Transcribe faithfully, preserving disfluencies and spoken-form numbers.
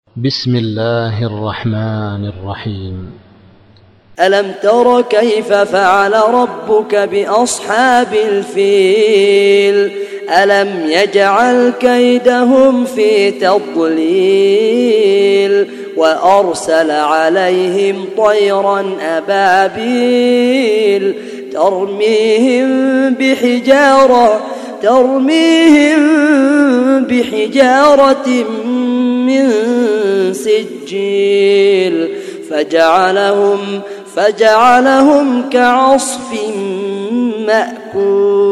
بسم الله الرحمن الرحيم. ألم تر كيف فعل ربك بأصحاب الفيل ألم يجعل كيدهم في تضليل وأرسل عليهم طيرا أبابيل ترميهم بحجارة ترميهم بحجارة من سجيل فجعلهم فجعلهم كعصف مأكول.